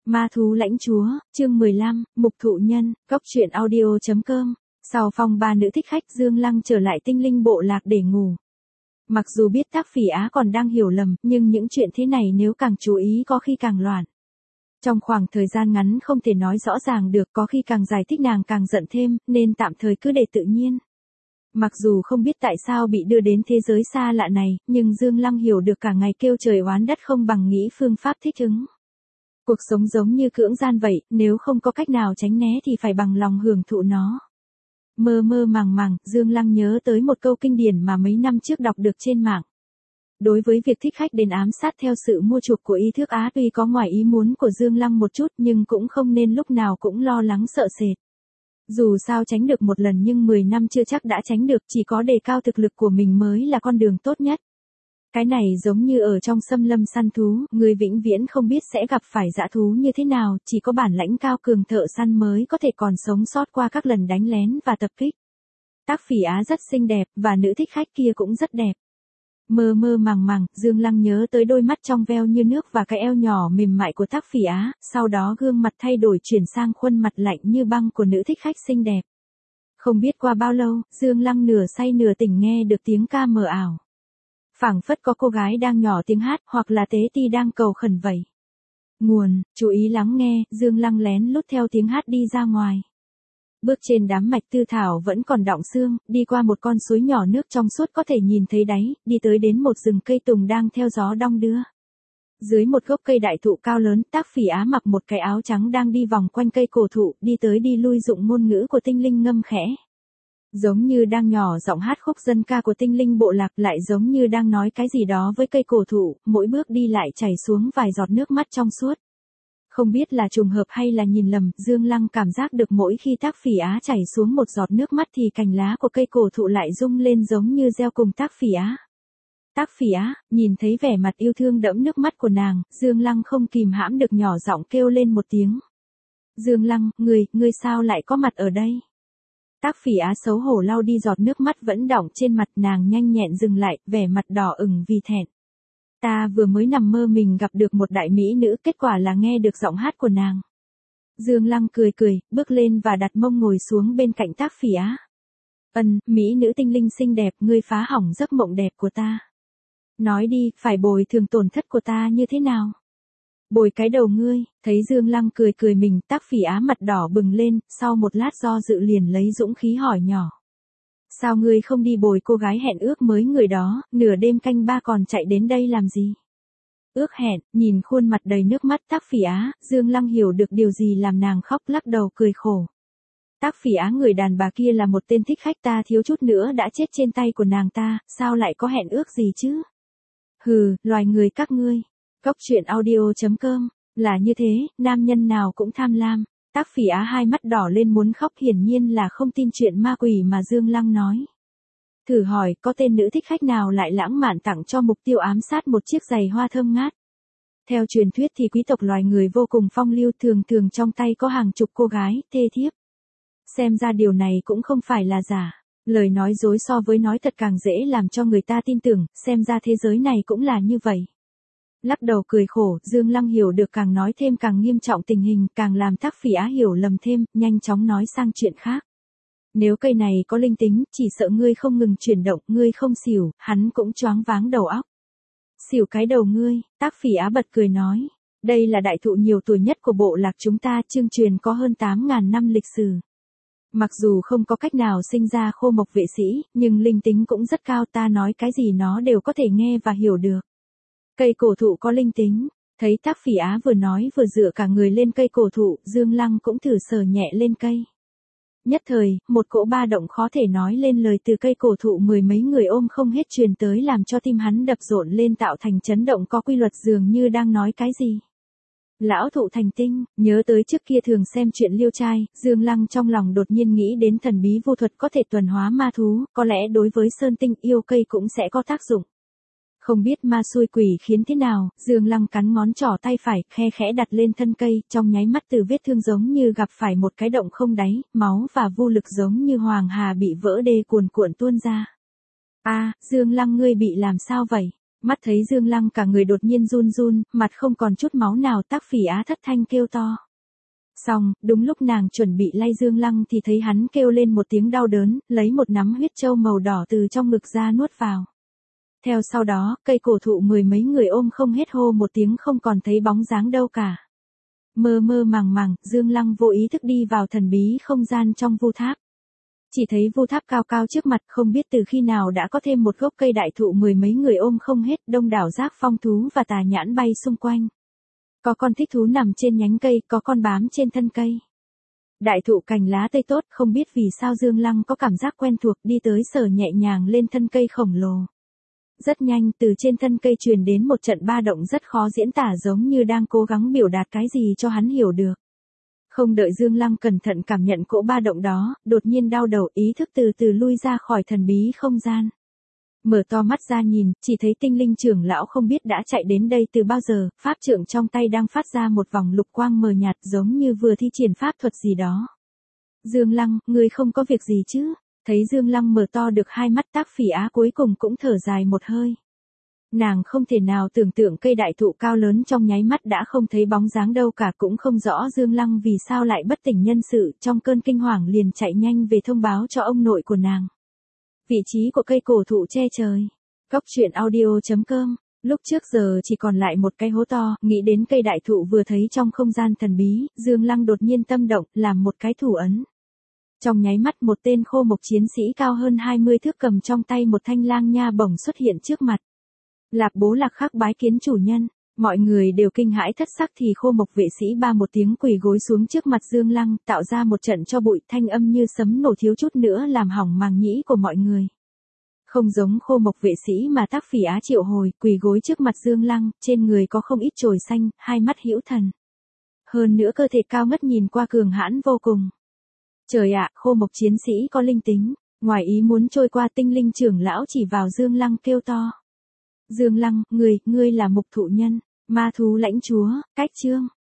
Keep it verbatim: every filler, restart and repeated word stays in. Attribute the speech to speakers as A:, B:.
A: Ma thú lãnh chúa, chương mười lăm, mục thụ nhân, góc truyện audio chấm com. Sau phong ba nữ thích khách, Dương Lăng trở lại tinh linh bộ lạc để ngủ. Mặc dù biết Tác Phỉ Á còn đang hiểu lầm, nhưng những chuyện thế này nếu càng chú ý có khi càng loạn. Trong khoảng thời gian ngắn không thể nói rõ ràng được, có khi càng giải thích nàng càng giận thêm, nên tạm thời cứ để tự nhiên. Mặc dù không biết tại sao bị đưa đến thế giới xa lạ này, nhưng Dương Lăng hiểu được cả ngày kêu trời oán đất không bằng nghĩ phương pháp thích ứng. Cuộc sống giống như cưỡng gian vậy, nếu không có cách nào tránh né thì phải bằng lòng hưởng thụ nó. Mơ mơ màng màng, Dương Lăng nhớ tới một câu kinh điển mà mấy năm trước đọc được trên mạng. Đối với việc thích khách đến ám sát theo sự mua chuộc của Y Thước Á, tuy có ngoài ý muốn của Dương Lăng một chút nhưng cũng không nên lúc nào cũng lo lắng sợ sệt. Dù sao tránh được một lần nhưng mười năm chưa chắc đã tránh được, chỉ có đề cao thực lực của mình mới là con đường tốt nhất. Cái này giống như ở trong xâm lâm săn thú, người vĩnh viễn không biết sẽ gặp phải dã thú như thế nào, chỉ có bản lãnh cao cường thợ săn mới có thể còn sống sót qua các lần đánh lén và tập kích. Tác Phỉ Á rất xinh đẹp, và nữ thích khách kia cũng rất đẹp. Mơ mơ màng màng, Dương Lăng nhớ tới đôi mắt trong veo như nước và cái eo nhỏ mềm mại của Tác Phỉ Á, sau đó gương mặt thay đổi chuyển sang khuôn mặt lạnh như băng của nữ thích khách xinh đẹp. Không biết qua bao lâu, Dương Lăng nửa say nửa tỉnh nghe được tiếng ca mờ ảo. Phảng phất có cô gái đang nhỏ tiếng hát, hoặc là tế ti đang cầu khẩn vậy. Nguồn, chú ý lắng nghe, Dương Lăng lén lút theo tiếng hát đi ra ngoài. Bước trên đám mạch tư thảo vẫn còn đọng sương, đi qua một con suối nhỏ nước trong suốt có thể nhìn thấy đáy, đi tới đến một rừng cây tùng đang theo gió đong đưa. Dưới một gốc cây đại thụ cao lớn, Tác Phỉ Á mặc một cái áo trắng đang đi vòng quanh cây cổ thụ, đi tới đi lui dụng ngôn ngữ của tinh linh ngâm khẽ. Giống như đang nhỏ giọng hát khúc dân ca của tinh linh bộ lạc, lại giống như đang nói cái gì đó với cây cổ thụ, mỗi bước đi lại chảy xuống vài giọt nước mắt trong suốt. Không biết là trùng hợp hay là nhìn lầm, Dương Lăng cảm giác được mỗi khi Tác Phỉ Á chảy xuống một giọt nước mắt thì cành lá của cây cổ thụ lại rung lên giống như reo cùng Tác Phỉ Á. Tác Phỉ Á, nhìn thấy vẻ mặt yêu thương đẫm nước mắt của nàng, Dương Lăng không kìm hãm được nhỏ giọng kêu lên một tiếng. Dương Lăng, người, người sao lại có mặt ở đây? Tác Phỉ Á xấu hổ lau đi giọt nước mắt vẫn đọng trên mặt, nàng nhanh nhẹn dừng lại, vẻ mặt đỏ ửng vì thẹn. Ta vừa mới nằm mơ mình gặp được một đại mỹ nữ, kết quả là nghe được giọng hát của nàng. Dương Lăng cười cười, bước lên và đặt mông ngồi xuống bên cạnh Tác Phỉ Á. Ân, mỹ nữ tinh linh xinh đẹp, ngươi phá hỏng giấc mộng đẹp của ta. Nói đi, phải bồi thường tổn thất của ta như thế nào? Bồi cái đầu ngươi, thấy Dương Lăng cười cười mình, Tác Phỉ Á mặt đỏ bừng lên, sau một lát do dự liền lấy dũng khí hỏi nhỏ. Sao ngươi không đi bồi cô gái hẹn ước mới người đó, nửa đêm canh ba còn chạy đến đây làm gì? Ước hẹn, nhìn khuôn mặt đầy nước mắt Tác Phỉ Á, Dương Lăng hiểu được điều gì làm nàng khóc, lắc đầu cười khổ. Tác Phỉ Á, người đàn bà kia là một tên thích khách, ta thiếu chút nữa đã chết trên tay của nàng ta, sao lại có hẹn ước gì chứ? Hừ, loài người các ngươi. Góc truyện audio chấm com, là như thế, nam nhân nào cũng tham lam. Tác Phỉ Á hai mắt đỏ lên muốn khóc, hiển nhiên là không tin chuyện ma quỷ mà Dương Lăng nói. Thử hỏi, có tên nữ thích khách nào lại lãng mạn tặng cho mục tiêu ám sát một chiếc giày hoa thơm ngát? Theo truyền thuyết thì quý tộc loài người vô cùng phong lưu, thường thường trong tay có hàng chục cô gái, thê thiếp. Xem ra điều này cũng không phải là giả. Lời nói dối so với nói thật càng dễ làm cho người ta tin tưởng, xem ra thế giới này cũng là như vậy. Lắc đầu cười khổ, Dương Lăng hiểu được càng nói thêm càng nghiêm trọng tình hình, càng làm Tác Phỉ Á hiểu lầm thêm, nhanh chóng nói sang chuyện khác. Nếu cây này có linh tính, chỉ sợ ngươi không ngừng chuyển động, ngươi không xỉu, hắn cũng choáng váng đầu óc. Xỉu cái đầu ngươi, Tác Phỉ Á bật cười nói. Đây là đại thụ nhiều tuổi nhất của bộ lạc chúng ta, chương truyền có hơn tám ngàn năm lịch sử. Mặc dù không có cách nào sinh ra khô mộc vệ sĩ, nhưng linh tính cũng rất cao, ta nói cái gì nó đều có thể nghe và hiểu được. Cây cổ thụ có linh tính, thấy Tác Phỉ Á vừa nói vừa dựa cả người lên cây cổ thụ, Dương Lăng cũng thử sờ nhẹ lên cây. Nhất thời, một cỗ ba động khó thể nói lên lời từ cây cổ thụ mười mấy người ôm không hết truyền tới, làm cho tim hắn đập rộn lên tạo thành chấn động có quy luật, dường như đang nói cái gì. Lão thụ thành tinh, nhớ tới trước kia thường xem chuyện Liêu Trai, Dương Lăng trong lòng đột nhiên nghĩ đến thần bí vu thuật có thể tuần hóa ma thú, có lẽ đối với sơn tinh yêu cây cũng sẽ có tác dụng. Không biết ma xui quỷ khiến thế nào, Dương Lăng cắn ngón trỏ tay phải, khe khẽ đặt lên thân cây, trong nháy mắt từ vết thương giống như gặp phải một cái động không đáy, máu và vô lực giống như hoàng hà bị vỡ đê cuồn cuộn tuôn ra. A, Dương Lăng ngươi bị làm sao vậy? Mắt thấy Dương Lăng cả người đột nhiên run run, mặt không còn chút máu nào, Tác Phỉ Á thất thanh kêu to. Xong, đúng lúc nàng chuẩn bị lay Dương Lăng thì thấy hắn kêu lên một tiếng đau đớn, lấy một nắm huyết châu màu đỏ từ trong ngực ra nuốt vào. Theo sau đó, cây cổ thụ mười mấy người ôm không hết hô một tiếng không còn thấy bóng dáng đâu cả. Mơ mơ màng màng, Dương Lăng vô ý thức đi vào thần bí không gian trong vu tháp. Chỉ thấy vu tháp cao cao trước mặt, không biết từ khi nào đã có thêm một gốc cây đại thụ mười mấy người ôm không hết, đông đảo giác phong thú và tà nhãn bay xung quanh. Có con thích thú nằm trên nhánh cây, có con bám trên thân cây. Đại thụ cành lá tươi tốt, không biết vì sao Dương Lăng có cảm giác quen thuộc, đi tới sờ nhẹ nhàng lên thân cây khổng lồ. Rất nhanh, từ trên thân cây truyền đến một trận ba động rất khó diễn tả, giống như đang cố gắng biểu đạt cái gì cho hắn hiểu được. Không đợi Dương Lăng cẩn thận cảm nhận cỗ ba động đó, đột nhiên đau đầu, ý thức từ từ lui ra khỏi thần bí không gian. Mở to mắt ra nhìn, chỉ thấy tinh linh trưởng lão không biết đã chạy đến đây từ bao giờ, pháp trượng trong tay đang phát ra một vòng lục quang mờ nhạt giống như vừa thi triển pháp thuật gì đó. Dương Lăng, ngươi không có việc gì chứ? Thấy Dương Lăng mở to được hai mắt, Tác Phỉ Á cuối cùng cũng thở dài một hơi. Nàng không thể nào tưởng tượng cây đại thụ cao lớn trong nháy mắt đã không thấy bóng dáng đâu cả, cũng không rõ Dương Lăng vì sao lại bất tỉnh nhân sự, trong cơn kinh hoàng liền chạy nhanh về thông báo cho ông nội của nàng. Vị trí của cây cổ thụ che trời. Cóc truyện audio chấm com. Lúc trước giờ chỉ còn lại một cái hố to, nghĩ đến cây đại thụ vừa thấy trong không gian thần bí, Dương Lăng đột nhiên tâm động, làm một cái thủ ấn. Trong nháy mắt một tên khô mộc chiến sĩ cao hơn hai mươi thước cầm trong tay một thanh lang nha bổng xuất hiện trước mặt. Lạp bố lạc khắc bái kiến chủ nhân, mọi người đều kinh hãi thất sắc thì khô mộc vệ sĩ ba một tiếng quỳ gối xuống trước mặt Dương Lăng, tạo ra một trận cho bụi, thanh âm như sấm nổ thiếu chút nữa làm hỏng màng nhĩ của mọi người. Không giống khô mộc vệ sĩ mà Tác Phỉ Á triệu hồi, quỳ gối trước mặt Dương Lăng, trên người có không ít chồi xanh, hai mắt hữu thần. Hơn nữa cơ thể cao ngất nhìn qua cường hãn vô cùng. Trời ạ, khô mộc chiến sĩ có linh tính, ngoài ý muốn trôi qua, tinh linh trưởng lão chỉ vào Dương Lăng kêu to. Dương Lăng, người, ngươi là mục thụ nhân, ma thú lãnh chúa, cách chương.